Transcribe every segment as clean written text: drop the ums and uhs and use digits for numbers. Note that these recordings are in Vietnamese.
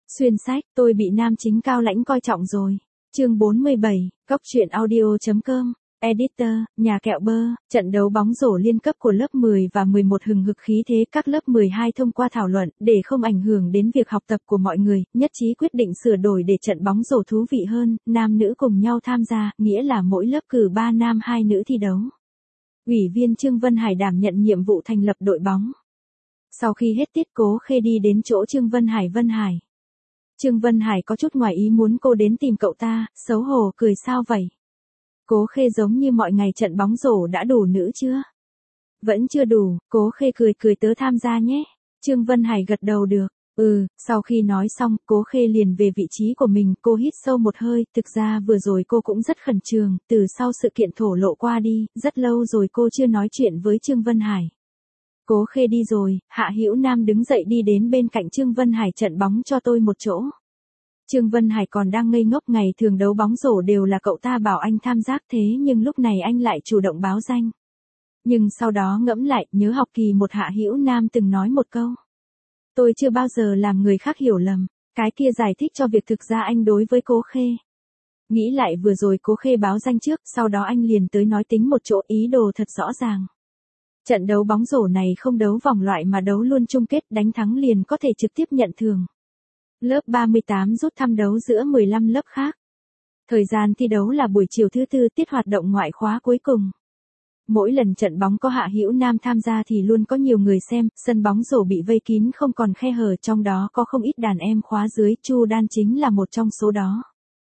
Xuyên sách, tôi bị nam chính cao lãnh coi trọng rồi. Chương 47, Cóc truyện audio.com. Editor, nhà kẹo bơ, trận đấu bóng rổ liên cấp của lớp 10 và 11 hừng hực khí thế các lớp 12 thông qua thảo luận để không ảnh hưởng đến việc học tập của mọi người, nhất trí quyết định sửa đổi để trận bóng rổ thú vị hơn, nam nữ cùng nhau tham gia, nghĩa là mỗi lớp cử 3 nam 2 nữ thi đấu. Ủy viên Trương Vân Hải đảm nhận nhiệm vụ thành lập đội bóng. Sau khi hết tiết Cố Khê đi đến chỗ Trương Vân Hải. Trương Vân Hải có chút ngoài ý muốn cô đến tìm cậu ta, xấu hổ cười sao vậy? Cố Khê giống như mọi ngày trận bóng rổ đã đủ nữ chưa? Vẫn chưa đủ, Cố Khê cười tớ tham gia nhé. Trương Vân Hải gật đầu được. Sau khi nói xong, Cố Khê liền về vị trí của mình, cô hít sâu một hơi, thực ra vừa rồi cô cũng rất khẩn trương, từ sau sự kiện thổ lộ qua đi, rất lâu rồi cô chưa nói chuyện với Trương Vân Hải. Cố Khê đi rồi, Hạ Hữu Nam đứng dậy đi đến bên cạnh Trương Vân Hải trận bóng cho tôi một chỗ. Trương Vân Hải còn đang ngây ngốc, ngày thường đấu bóng rổ đều là cậu ta bảo anh tham giác thế nhưng lúc này anh lại chủ động báo danh. Nhưng sau đó ngẫm lại, nhớ học kỳ 1 Hạ Hữu Nam từng nói một câu. Tôi chưa bao giờ làm người khác hiểu lầm, cái kia giải thích cho việc thực ra anh đối với Cố Khê. Nghĩ lại vừa rồi Cố Khê báo danh trước, sau đó anh liền tới nói tính một chỗ, ý đồ thật rõ ràng. Trận đấu bóng rổ này không đấu vòng loại mà đấu luôn chung kết, đánh thắng liền có thể trực tiếp nhận thưởng. Lớp 38 rút thăm đấu giữa 15 lớp khác. Thời gian thi đấu là buổi chiều thứ tư, tiết hoạt động ngoại khóa cuối cùng. Mỗi lần trận bóng có Hạ Hữu Nam tham gia thì luôn có nhiều người xem, sân bóng rổ bị vây kín không còn khe hở, trong đó có không ít đàn em khóa dưới, Chu Đan chính là một trong số đó.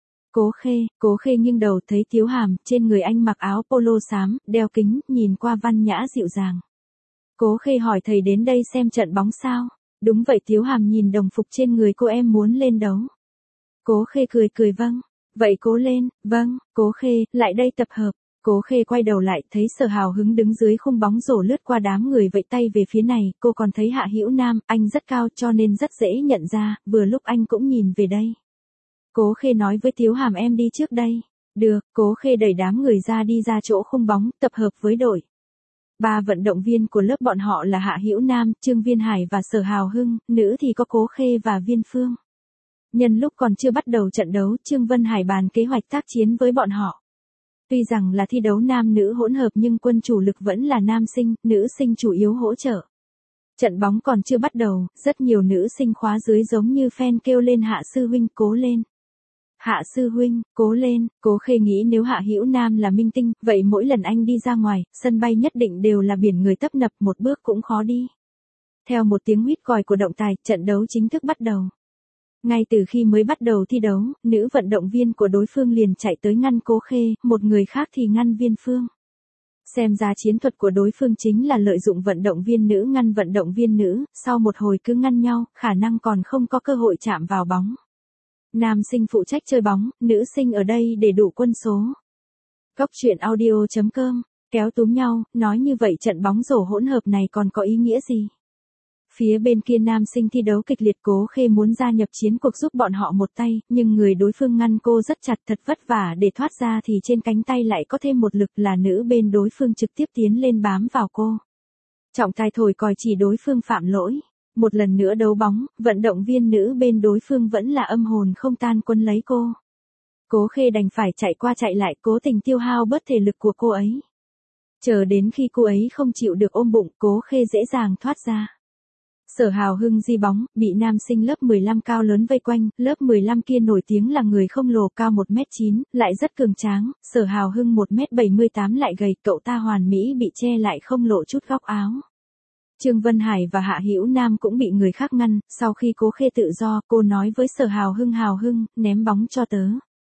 Cố Khê nghiêng đầu thấy Tiếu Hàm, trên người anh mặc áo polo xám, đeo kính, nhìn qua văn nhã dịu dàng. Cố Khê hỏi thầy đến đây xem trận bóng sao? Đúng vậy, Tiếu Hàm nhìn đồng phục trên người cô, em muốn lên đấu. Cố Khê cười vâng. Vậy cố lên, vâng, Cố Khê, lại đây tập hợp. Cố Khê quay đầu lại, thấy Sở Hào Hứng đứng dưới khung bóng rổ lướt qua đám người vẫy tay về phía này, cô còn thấy Hạ Hữu Nam, anh rất cao cho nên rất dễ nhận ra, vừa lúc anh cũng nhìn về đây. Cố Khê nói với Tiếu Hàm em đi trước đây. Được, Cố Khê đẩy đám người ra đi ra chỗ khung bóng, tập hợp với đội. 3 vận động viên của lớp bọn họ là Hạ Hữu Nam, Trương Viên Hải và Sở Hào Hưng, nữ thì có Cố Khê và Viên Phương. Nhân lúc còn chưa bắt đầu trận đấu, Trương Vân Hải bàn kế hoạch tác chiến với bọn họ. Tuy rằng là thi đấu nam nữ hỗn hợp nhưng quân chủ lực vẫn là nam sinh, nữ sinh chủ yếu hỗ trợ. Trận bóng còn chưa bắt đầu, rất nhiều nữ sinh khóa dưới giống như fan kêu lên Hạ sư huynh cố lên. Hạ sư huynh, cố lên. Cố Khê nghĩ nếu Hạ Hữu Nam là minh tinh, vậy mỗi lần anh đi ra ngoài, sân bay nhất định đều là biển người tấp nập, một bước cũng khó đi. Theo một tiếng huýt còi của động tài, trận đấu chính thức bắt đầu. Ngay từ khi mới bắt đầu thi đấu, nữ vận động viên của đối phương liền chạy tới ngăn Cố Khê, một người khác thì ngăn Viên Phương. Xem ra chiến thuật của đối phương chính là lợi dụng vận động viên nữ ngăn vận động viên nữ, sau một hồi cứ ngăn nhau, khả năng còn không có cơ hội chạm vào bóng. Nam sinh phụ trách chơi bóng, nữ sinh ở đây để đủ quân số. Cóc truyện audio.com, kéo túm nhau, nói như vậy trận bóng rổ hỗn hợp này còn có ý nghĩa gì? Phía bên kia nam sinh thi đấu kịch liệt, Cố Khê muốn gia nhập chiến cuộc giúp bọn họ một tay, nhưng người đối phương ngăn cô rất chặt, thật vất vả để thoát ra thì trên cánh tay lại có thêm một lực, là nữ bên đối phương trực tiếp tiến lên bám vào cô. Trọng tài thổi còi chỉ đối phương phạm lỗi. Một lần nữa đấu bóng, vận động viên nữ bên đối phương vẫn là âm hồn không tan quân lấy cô. Cố Khê đành phải chạy qua chạy lại, cố tình tiêu hao bớt thể lực của cô ấy. Chờ đến khi cô ấy không chịu được ôm bụng, Cố Khê dễ dàng thoát ra. Sở Hào Hưng di bóng, bị nam sinh lớp 15 cao lớn vây quanh, lớp 15 kia nổi tiếng là người không lồ, cao 1m9, lại rất cường tráng, Sở Hào Hưng 1m78 lại gầy, cậu ta hoàn mỹ bị che lại không lộ chút góc áo. Trương Vân Hải và Hạ Hữu Nam cũng bị người khác ngăn, sau khi Cố Khê tự do, cô nói với Sở Hào Hưng, ném bóng cho tớ.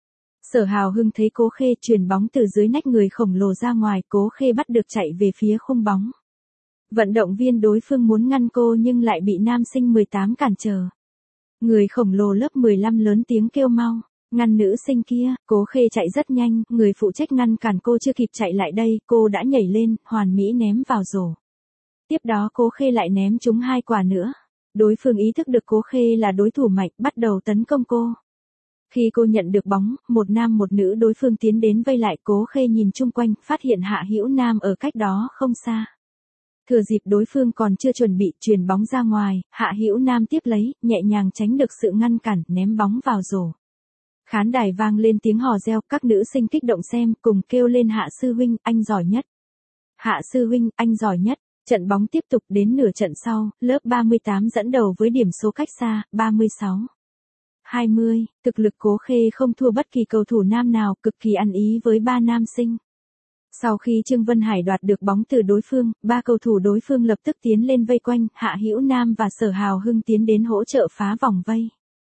Sở Hào Hưng thấy Cố Khê chuyền bóng từ dưới nách người khổng lồ ra ngoài, Cố Khê bắt được chạy về phía khung bóng. Vận động viên đối phương muốn ngăn cô nhưng lại bị nam sinh 18 cản trở. Người khổng lồ lớp 15 lớn tiếng kêu mau, ngăn nữ sinh kia, Cố Khê chạy rất nhanh, người phụ trách ngăn cản cô chưa kịp chạy lại đây, cô đã nhảy lên, hoàn mỹ ném vào rổ. Tiếp đó Cố Khê lại ném trúng 2 quả nữa. Đối phương ý thức được Cố Khê là đối thủ mạnh, bắt đầu tấn công cô. Khi cô nhận được bóng, một nam một nữ đối phương tiến đến vây lại, Cố Khê nhìn chung quanh, phát hiện Hạ Hữu Nam ở cách đó không xa. Thừa dịp đối phương còn chưa chuẩn bị chuyền bóng ra ngoài, Hạ Hữu Nam tiếp lấy, nhẹ nhàng tránh được sự ngăn cản, ném bóng vào rổ. Khán đài vang lên tiếng hò reo, các nữ sinh kích động xem, cùng kêu lên Hạ sư huynh, anh giỏi nhất. Hạ sư huynh, anh giỏi nhất. Trận bóng tiếp tục đến nửa trận sau, lớp 38 dẫn đầu với điểm số cách xa, 36-20, thực lực Cố Khê không thua bất kỳ cầu thủ nam nào, cực kỳ ăn ý với ba nam sinh. Sau khi Trương Vân Hải đoạt được bóng từ đối phương, ba cầu thủ đối phương lập tức tiến lên vây quanh, Hạ Hữu Nam và Sở Hào Hưng tiến đến hỗ trợ phá vòng vây.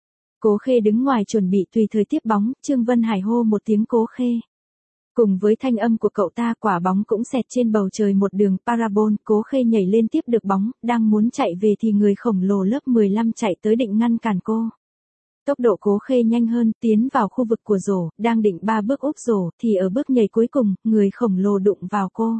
Cố Khê đứng ngoài chuẩn bị tùy thời tiếp bóng, Trương Vân Hải hô một tiếng Cố Khê. Cùng với thanh âm của cậu ta, quả bóng cũng xẹt trên bầu trời một đường parabol, Cố Khê nhảy lên tiếp được bóng, đang muốn chạy về thì người khổng lồ lớp 15 chạy tới định ngăn cản cô. Tốc độ Cố Khê nhanh hơn, tiến vào khu vực của rổ, đang định 3 bước úp rổ, thì ở bước nhảy cuối cùng, người khổng lồ đụng vào cô.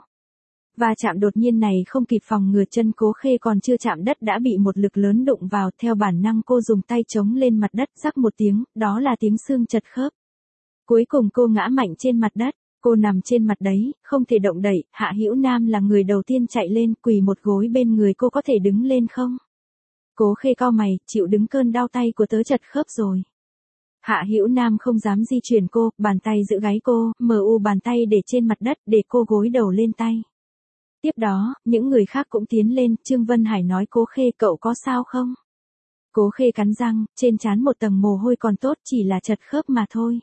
Va chạm đột nhiên này không kịp phòng ngừa, chân Cố Khê còn chưa chạm đất đã bị một lực lớn đụng vào, theo bản năng cô dùng tay chống lên mặt đất, rắc một tiếng, đó là tiếng xương chật khớp. Cuối cùng cô ngã mạnh trên mặt đất, cô nằm trên mặt đấy, không thể động đậy, Hạ Hữu Nam là người đầu tiên chạy lên, quỳ một gối bên người cô, có thể đứng lên không? Cố Khê cau mày, chịu đứng cơn đau, tay của tớ chật khớp rồi. Hạ Hữu Nam không dám di chuyển cô, bàn tay giữ gáy cô, bàn tay để trên mặt đất để cô gối đầu lên tay. Tiếp đó, những người khác cũng tiến lên, Trương Vân Hải nói Cố Khê, cậu có sao không? Cố Khê cắn răng, trên trán một tầng mồ hôi, còn tốt, chỉ là chật khớp mà thôi.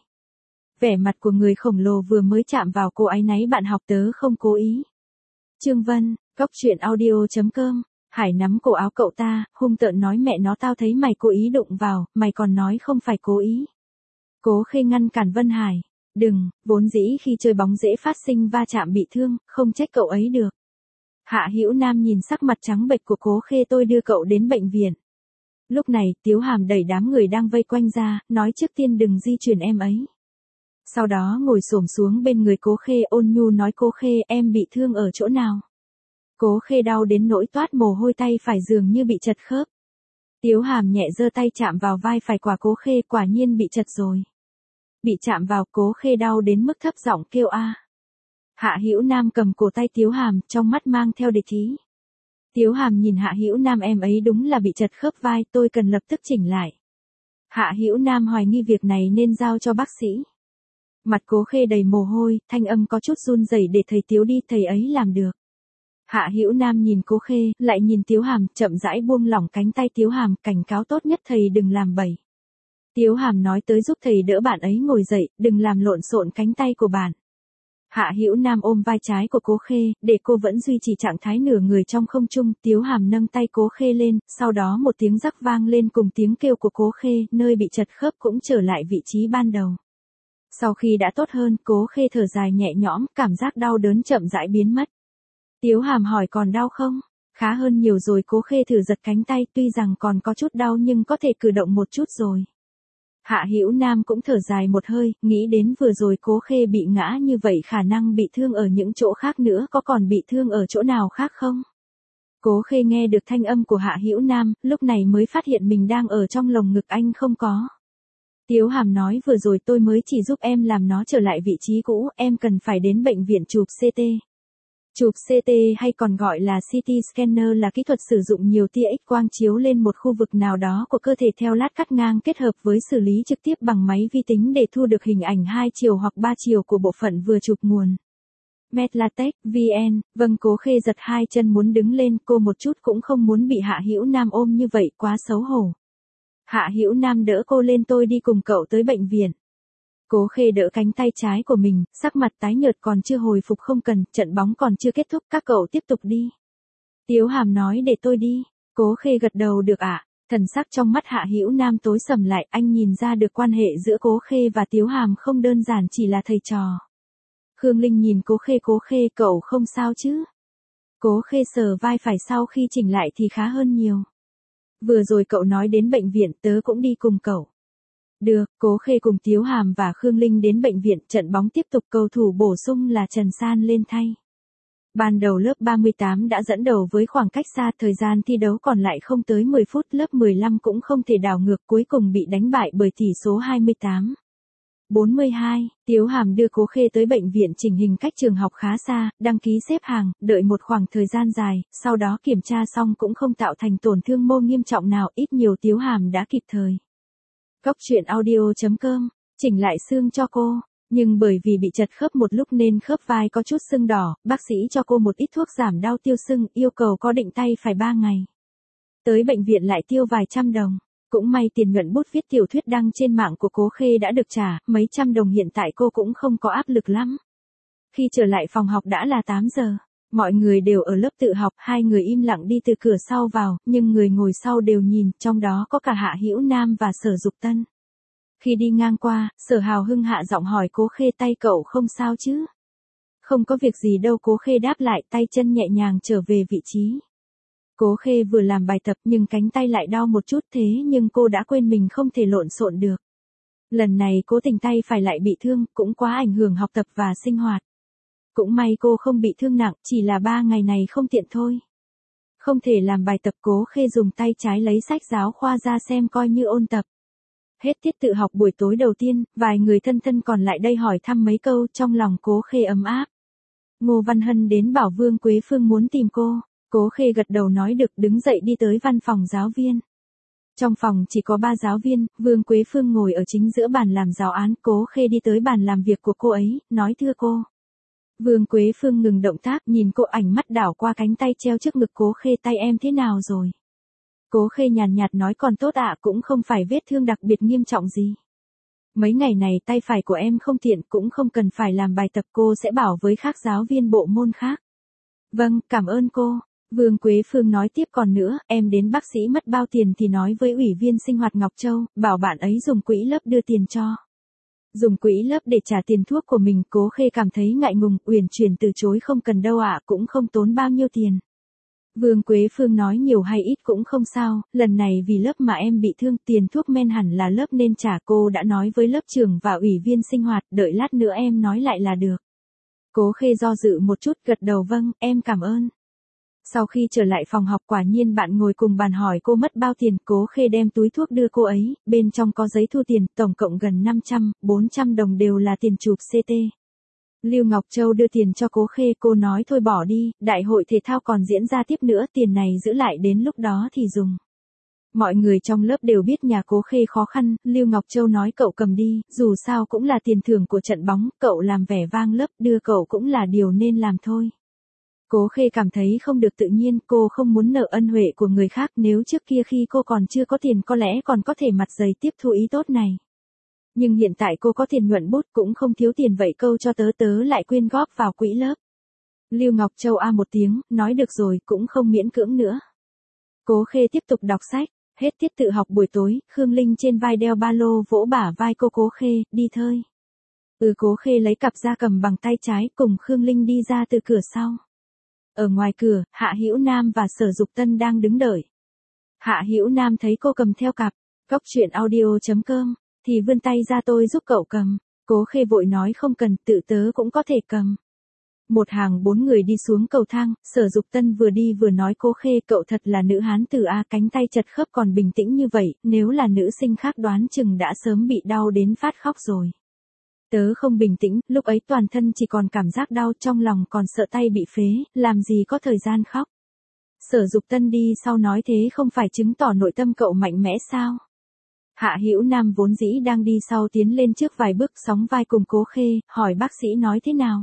Vẻ mặt của người khổng lồ vừa mới chạm vào cô, áy náy, bạn học tớ không cố ý. Trương Vân, Góc Truyện Audio.com. Hải nắm cổ áo cậu ta, hung tợn nói, mẹ nó, tao thấy mày cố ý đụng vào, mày còn nói không phải cố ý. Cố Khê ngăn cản Vân Hải. Đừng, vốn dĩ khi chơi bóng dễ phát sinh va chạm bị thương, không trách cậu ấy được. Hạ Hữu Nam nhìn sắc mặt trắng bệch của Cố Khê, tôi đưa cậu đến bệnh viện. Lúc này, Tiếu Hàm đẩy đám người đang vây quanh ra, nói trước tiên đừng di chuyển em ấy. Sau đó ngồi xổm xuống bên người Cố Khê, ôn nhu nói, Cố Khê, em bị thương ở chỗ nào? Cố Khê đau đến nỗi toát mồ hôi, tay phải dường như bị chật khớp. Tiếu Hàm nhẹ giơ tay chạm vào vai phải của Cố Khê, quả nhiên bị chật rồi. Bị chạm vào, Cố Khê đau đến mức thấp giọng kêu a. Hạ Hữu Nam cầm cổ tay Tiếu Hàm, trong mắt mang theo địch ý. Tiếu Hàm nhìn Hạ Hữu Nam, em ấy đúng là bị chật khớp vai, tôi cần lập tức chỉnh lại. Hạ Hữu Nam hoài nghi việc này nên giao cho bác sĩ. Mặt Cố Khê đầy mồ hôi, thanh âm có chút run rẩy, để thầy Tiếu đi, thầy ấy làm được. Hạ Hữu Nam nhìn Cố Khê, lại nhìn Tiếu Hàm, chậm rãi buông lỏng cánh tay Tiếu Hàm, cảnh cáo, tốt nhất thầy đừng làm bậy. Tiếu Hàm nói, tới giúp thầy đỡ bạn ấy ngồi dậy, đừng làm lộn xộn cánh tay của bạn. Hạ Hữu Nam ôm vai trái của Cố Khê, để cô vẫn duy trì trạng thái nửa người trong không trung, Tiếu Hàm nâng tay Cố Khê lên, sau đó một tiếng rắc vang lên cùng tiếng kêu của Cố Khê, nơi bị chật khớp cũng trở lại vị trí ban đầu. Sau khi đã tốt hơn, Cố Khê thở dài nhẹ nhõm, cảm giác đau đớn chậm rãi biến mất. Tiếu Hàm hỏi, còn đau không? Khá hơn nhiều rồi. Cố Khê thử giật cánh tay, tuy rằng còn có chút đau nhưng có thể cử động một chút rồi. Hạ Hữu Nam cũng thở dài một hơi, nghĩ đến vừa rồi Cố Khê bị ngã như vậy, khả năng bị thương ở những chỗ khác nữa, có còn bị thương ở chỗ nào khác không? Cố Khê nghe được thanh âm của Hạ Hữu Nam, lúc này mới phát hiện mình đang ở trong lồng ngực anh không có. Tiếu Hàm nói, vừa rồi tôi mới chỉ giúp em làm nó trở lại vị trí cũ, em cần phải đến bệnh viện chụp CT. Chụp CT hay còn gọi là CT scanner là kỹ thuật sử dụng nhiều tia X-quang chiếu lên một khu vực nào đó của cơ thể theo lát cắt ngang, kết hợp với xử lý trực tiếp bằng máy vi tính để thu được hình ảnh 2 chiều hoặc 3 chiều của bộ phận vừa chụp nguồn. Medlatech, VN, vâng. Cố Khê giật hai chân muốn đứng lên, cô một chút cũng không muốn bị Hạ Hữu Nam ôm như vậy, quá xấu hổ. Hạ Hữu Nam đỡ cô lên, tôi đi cùng cậu tới bệnh viện. Cố Khê đỡ cánh tay trái của mình, sắc mặt tái nhợt, còn chưa hồi phục, không cần, trận bóng còn chưa kết thúc, các cậu tiếp tục đi. Tiếu Hàm nói, để tôi đi. Cố Khê gật đầu, được ạ. Thần sắc trong mắt Hạ Hữu Nam tối sầm lại, anh nhìn ra được quan hệ giữa Cố Khê và Tiếu Hàm không đơn giản chỉ là thầy trò. Khương Linh nhìn Cố Khê, cậu không sao chứ? Cố Khê sờ vai phải, sau khi chỉnh lại thì khá hơn nhiều. Vừa rồi cậu nói đến bệnh viện, tớ cũng đi cùng cậu. Được, Cố Khê cùng Tiếu Hàm và Khương Linh đến bệnh viện, trận bóng tiếp tục, cầu thủ bổ sung là Trần San lên thay. Ban đầu lớp 38 đã dẫn đầu với khoảng cách xa, thời gian thi đấu còn lại không tới 10 phút, lớp 15 cũng không thể đảo ngược, cuối cùng bị đánh bại bởi tỷ số 28. 42, Tiếu Hàm đưa Cố Khê tới bệnh viện chỉnh hình cách trường học khá xa, đăng ký xếp hàng, đợi một khoảng thời gian dài, sau đó kiểm tra xong cũng không tạo thành tổn thương mô nghiêm trọng nào, ít nhiều Tiếu Hàm đã kịp thời. Cóc truyện audio.com, chỉnh lại xương cho cô, nhưng bởi vì bị chật khớp một lúc nên khớp vai có chút sưng đỏ, bác sĩ cho cô một ít thuốc giảm đau tiêu sưng, yêu cầu có định tay phải 3 ngày. Tới bệnh viện lại tiêu vài trăm đồng. Cũng may tiền nhuận bút viết tiểu thuyết đăng trên mạng của Cố Khê đã được trả, mấy trăm đồng hiện tại cô cũng không có áp lực lắm. Khi trở lại phòng học đã là 8 giờ, mọi người đều ở lớp tự học, hai người im lặng đi từ cửa sau vào, nhưng người ngồi sau đều nhìn, trong đó có cả Hạ Hữu Nam và Sở Dục Tân. Khi đi ngang qua, Sở Hào Hưng hạ giọng hỏi Cố Khê tay cậu không sao chứ? Không có việc gì đâu, Cố Khê đáp lại, tay chân nhẹ nhàng trở về vị trí. Cố Khê vừa làm bài tập nhưng cánh tay lại đau một chút, thế nhưng cô đã quên mình không thể lộn xộn được. Lần này cố tình tay phải lại bị thương, cũng quá ảnh hưởng học tập và sinh hoạt. Cũng may cô không bị thương nặng, chỉ là 3 ngày này không tiện thôi. Không thể làm bài tập, Cố Khê dùng tay trái lấy sách giáo khoa ra xem coi như ôn tập. Hết tiết tự học buổi tối đầu tiên, vài người thân thân còn lại đây hỏi thăm mấy câu, trong lòng Cố Khê ấm áp. Ngô Văn Hân đến bảo Vương Quế Phương muốn tìm cô. Cố Khê gật đầu nói được, đứng dậy đi tới văn phòng giáo viên. Trong phòng chỉ có 3 giáo viên, Vương Quế Phương ngồi ở chính giữa bàn làm giáo án, Cố Khê đi tới bàn làm việc của cô ấy, nói thưa cô. Vương Quế Phương ngừng động tác, nhìn cô, ảnh mắt đảo qua cánh tay treo trước ngực Cố Khê, tay em thế nào rồi? Cố Khê nhàn nhạt nói còn tốt ạ, cũng không phải vết thương đặc biệt nghiêm trọng gì. Mấy ngày này tay phải của em không tiện, cũng không cần phải làm bài tập, cô sẽ bảo với các giáo viên bộ môn khác. Vâng, cảm ơn cô. Vương Quế Phương nói tiếp, còn nữa, em đến bác sĩ mất bao tiền thì nói với ủy viên sinh hoạt Ngọc Châu, bảo bạn ấy dùng quỹ lớp đưa tiền cho. Dùng quỹ lớp để trả tiền thuốc của mình, Cố Khê cảm thấy ngại ngùng, uyển chuyển từ chối, không cần đâu ạ, cũng không tốn bao nhiêu tiền. Vương Quế Phương nói nhiều hay ít cũng không sao, lần này vì lớp mà em bị thương, tiền thuốc men hẳn là lớp nên trả, cô đã nói với lớp trưởng và ủy viên sinh hoạt, đợi lát nữa em nói lại là được. Cố Khê do dự một chút, gật đầu vâng, em cảm ơn. Sau khi trở lại phòng học, quả nhiên bạn ngồi cùng bàn hỏi cô mất bao tiền, Cố Khê đem túi thuốc đưa cô ấy, bên trong có giấy thu tiền, tổng cộng gần 500, 400 đồng đều là tiền chụp CT. Lưu Ngọc Châu đưa tiền cho Cố Khê, cô nói thôi bỏ đi, đại hội thể thao còn diễn ra tiếp nữa, tiền này giữ lại đến lúc đó thì dùng. Mọi người trong lớp đều biết nhà Cố Khê khó khăn, Lưu Ngọc Châu nói cậu cầm đi, dù sao cũng là tiền thưởng của trận bóng, cậu làm vẻ vang lớp, đưa cậu cũng là điều nên làm thôi. Cố Khê cảm thấy không được tự nhiên, cô không muốn nợ ân huệ của người khác, nếu trước kia khi cô còn chưa có tiền có lẽ còn có thể mặt dày tiếp thu ý tốt này. Nhưng hiện tại cô có tiền nhuận bút cũng không thiếu tiền, vậy câu cho tớ lại quyên góp vào quỹ lớp. Lưu Ngọc Châu a một tiếng, nói được rồi, cũng không miễn cưỡng nữa. Cố Khê tiếp tục đọc sách, hết tiết tự học buổi tối, Khương Linh trên vai đeo ba lô vỗ bả vai cô, Cố Khê, đi thơi. Cố Khê lấy cặp ra cầm bằng tay trái, cùng Khương Linh đi ra từ cửa sau. Ở ngoài cửa, Hạ Hữu Nam và Sở Dục Tân đang đứng đợi. Hạ Hữu Nam thấy cô cầm theo cặp, cóc truyện audio.com, thì vươn tay ra, tôi giúp cậu cầm. Cố Khê vội nói không cần, tự tớ cũng có thể cầm. Một hàng 4 người đi xuống cầu thang, Sở Dục Tân vừa đi vừa nói Cố Khê, cậu thật là nữ hán tử a, cánh tay chật khớp còn bình tĩnh như vậy, nếu là nữ sinh khác đoán chừng đã sớm bị đau đến phát khóc rồi. Tớ không bình tĩnh, lúc ấy toàn thân chỉ còn cảm giác đau, trong lòng còn sợ tay bị phế, làm gì có thời gian khóc. Sở Dục Tân đi sau nói thế không phải chứng tỏ nội tâm cậu mạnh mẽ sao? Hạ Hữu Nam vốn dĩ đang đi sau tiến lên trước vài bước, sóng vai cùng Cố Khê, hỏi bác sĩ nói thế nào?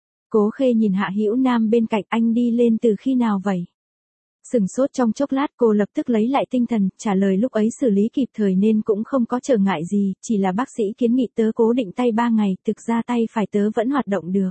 Cố Khê nhìn Hạ Hữu Nam bên cạnh, anh đi lên từ khi nào vậy? Sừng sốt trong chốc lát, cô lập tức lấy lại tinh thần, trả lời lúc ấy xử lý kịp thời nên cũng không có trở ngại gì, chỉ là bác sĩ kiến nghị tớ cố định tay 3 ngày, thực ra tay phải tớ vẫn hoạt động được.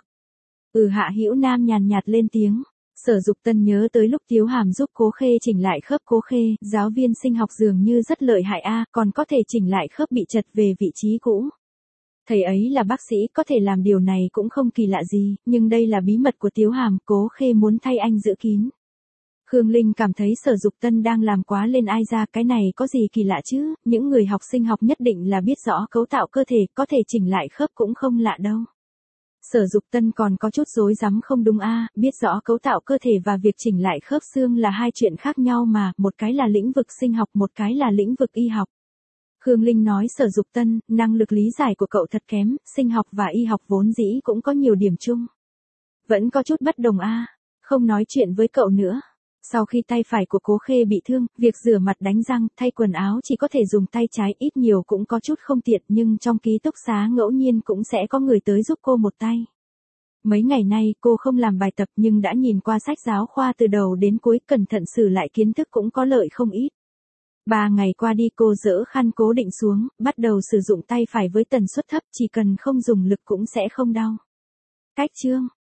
Hạ Hữu Nam nhàn nhạt lên tiếng. Sở Dục Tân nhớ tới lúc Tiếu Hàm giúp Cố Khê chỉnh lại khớp, Cố Khê, giáo viên sinh học dường như rất lợi hại a, còn có thể chỉnh lại khớp bị chật về vị trí cũ. Thầy ấy là bác sĩ, có thể làm điều này cũng không kỳ lạ gì, nhưng đây là bí mật của Tiếu Hàm, Cố Khê muốn thay anh giữ kín. Khương Linh cảm thấy Sở Dục Tân đang làm quá lên, ai ra, cái này có gì kỳ lạ chứ, những người học sinh học nhất định là biết rõ cấu tạo cơ thể, có thể chỉnh lại khớp cũng không lạ đâu. Sở Dục Tân còn có chút rối rắm, không đúng a, biết rõ cấu tạo cơ thể và việc chỉnh lại khớp xương là hai chuyện khác nhau mà, một cái là lĩnh vực sinh học, một cái là lĩnh vực y học. Khương Linh nói Sở Dục Tân, năng lực lý giải của cậu thật kém, sinh học và y học vốn dĩ cũng có nhiều điểm chung. Vẫn có chút bất đồng a. Không nói chuyện với cậu nữa. Sau khi tay phải của Cố Khê bị thương, việc rửa mặt đánh răng, thay quần áo chỉ có thể dùng tay trái, ít nhiều cũng có chút không tiện, nhưng trong ký túc xá ngẫu nhiên cũng sẽ có người tới giúp cô một tay. Mấy ngày nay cô không làm bài tập nhưng đã nhìn qua sách giáo khoa từ đầu đến cuối, cẩn thận sửa lại kiến thức cũng có lợi không ít. 3 ngày qua đi cô dỡ khăn cố định xuống, bắt đầu sử dụng tay phải với tần suất thấp, chỉ cần không dùng lực cũng sẽ không đau. Cách chương